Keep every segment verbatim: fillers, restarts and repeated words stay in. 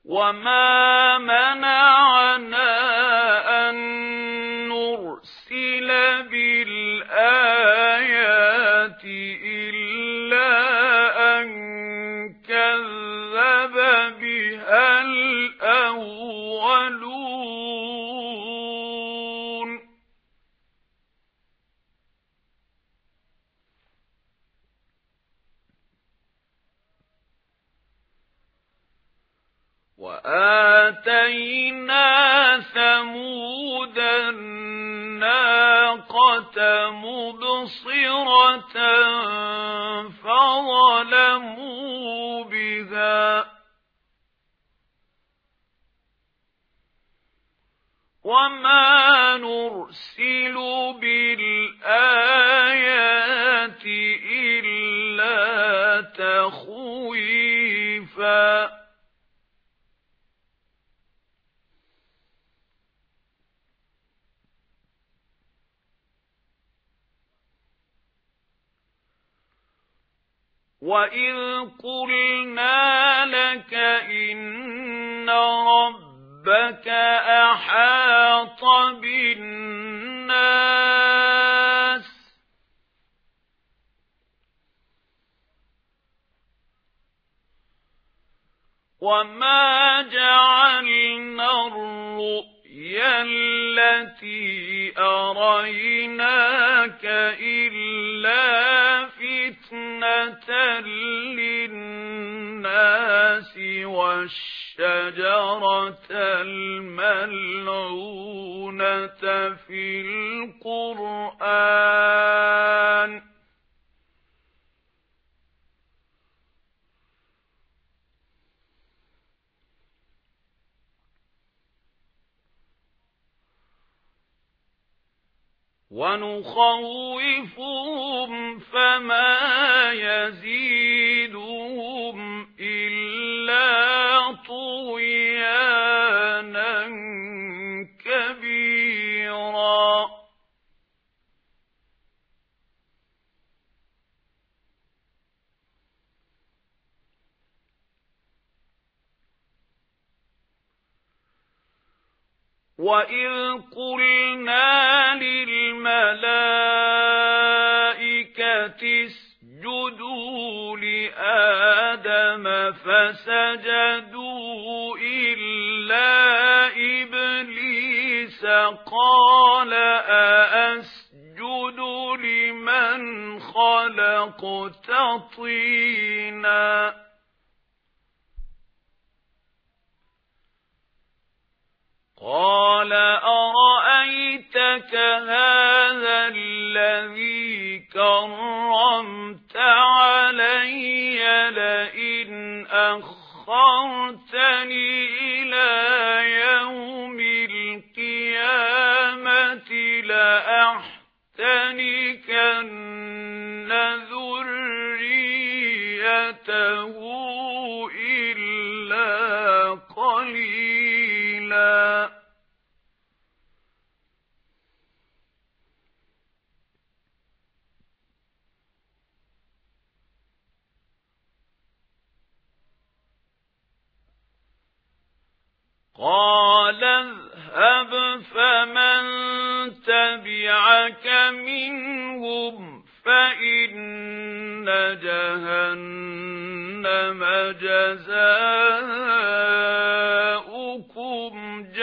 وما منعنا أن نرسل بالآيات إلا أن كذب بها الأولون وآتينا ثمود الناقة مبصرة فظلموا بها وما نرسل بالآيات إلا تخويفا وَإِذْ قُلْنَا لَكَ إِنَّ رَبَّكَ أَحَاطَ بِالنَّاسِ وَمَا جَعَلْنَا الرُّؤْيَا الَّتِي أَرَيْنَاكَ إِلَّا فِتْنَةً لِلنَّاسِ وَالشَّجَرَةَ الْمَلْعُونَةَ فِي الْقُرْآنِ وَنُخَوِّفُهُمْ فَمَا يَزِيدُهُمْ إِلَّا طُغْيَانًا كَبِيرًا وَإِذْ قُلْنَا لِلْمَلَائِكَةِ اسْجُدُوا لِآدَمَ فَسَجَدُوا إِلَّا إِبْلِيسَ قَالَ أَأَسْجُدُ لِمَنْ خَلَقْتَ طِينًا قَالَ أَرَأَيْتَكَ هَذَا الَّذِي كَرَّمْتَ عَلَيَّ لَئِنْ أَخَّرْتَنِي إِلَى يَوْمِ الْقِيَامَةِ لَأَحْتَنِكَنَّ ذُرِّيَّتَهُ إِلَّا قَلِيلًا قَالَ اذْهَبْ فَمَن تَبِعَكَ مِنْهُمْ فَإِنَّ جَهَنَّمَ جَزَاؤُكُمْ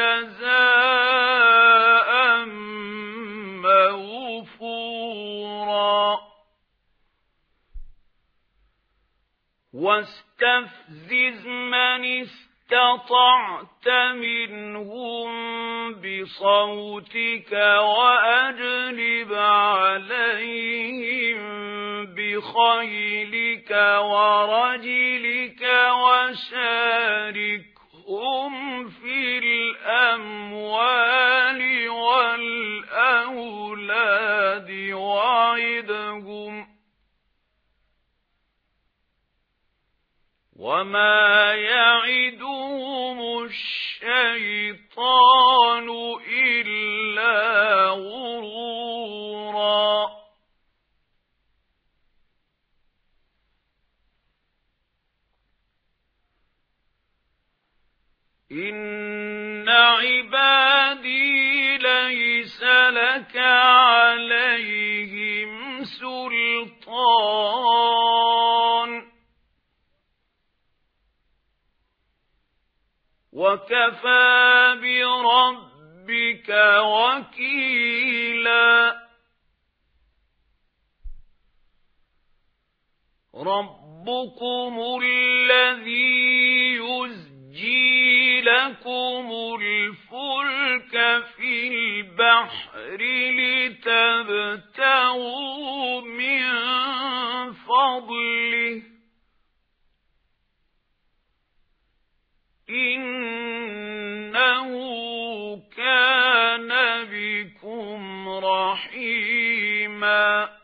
جَزَاءً مَّوْفُورًا وَاسْتَفْزِزْ مَنِ اسْتَطَعْتَ مِنْهُمْ بِصَوْتِكَ وَأَجْلِبْ عَلَيْهِمْ بِخَيْلِكَ وَرَجِلِكَ وَشَارِكْهُمْ فِي الْأَمْوَالِ وَالْأَوْلَادِ وَعِدْهُمْ وَمَا يَعِدُهُمُ الشَّيْطَانُ إِلَّا غُرُورًا إن عبادي ليس لك عليهم سلطان وكفى بربك وكيلا ربكم الذي يزجي لكم الفلك في البحر لتبتغوا من فضله إنه كان بكم رحيما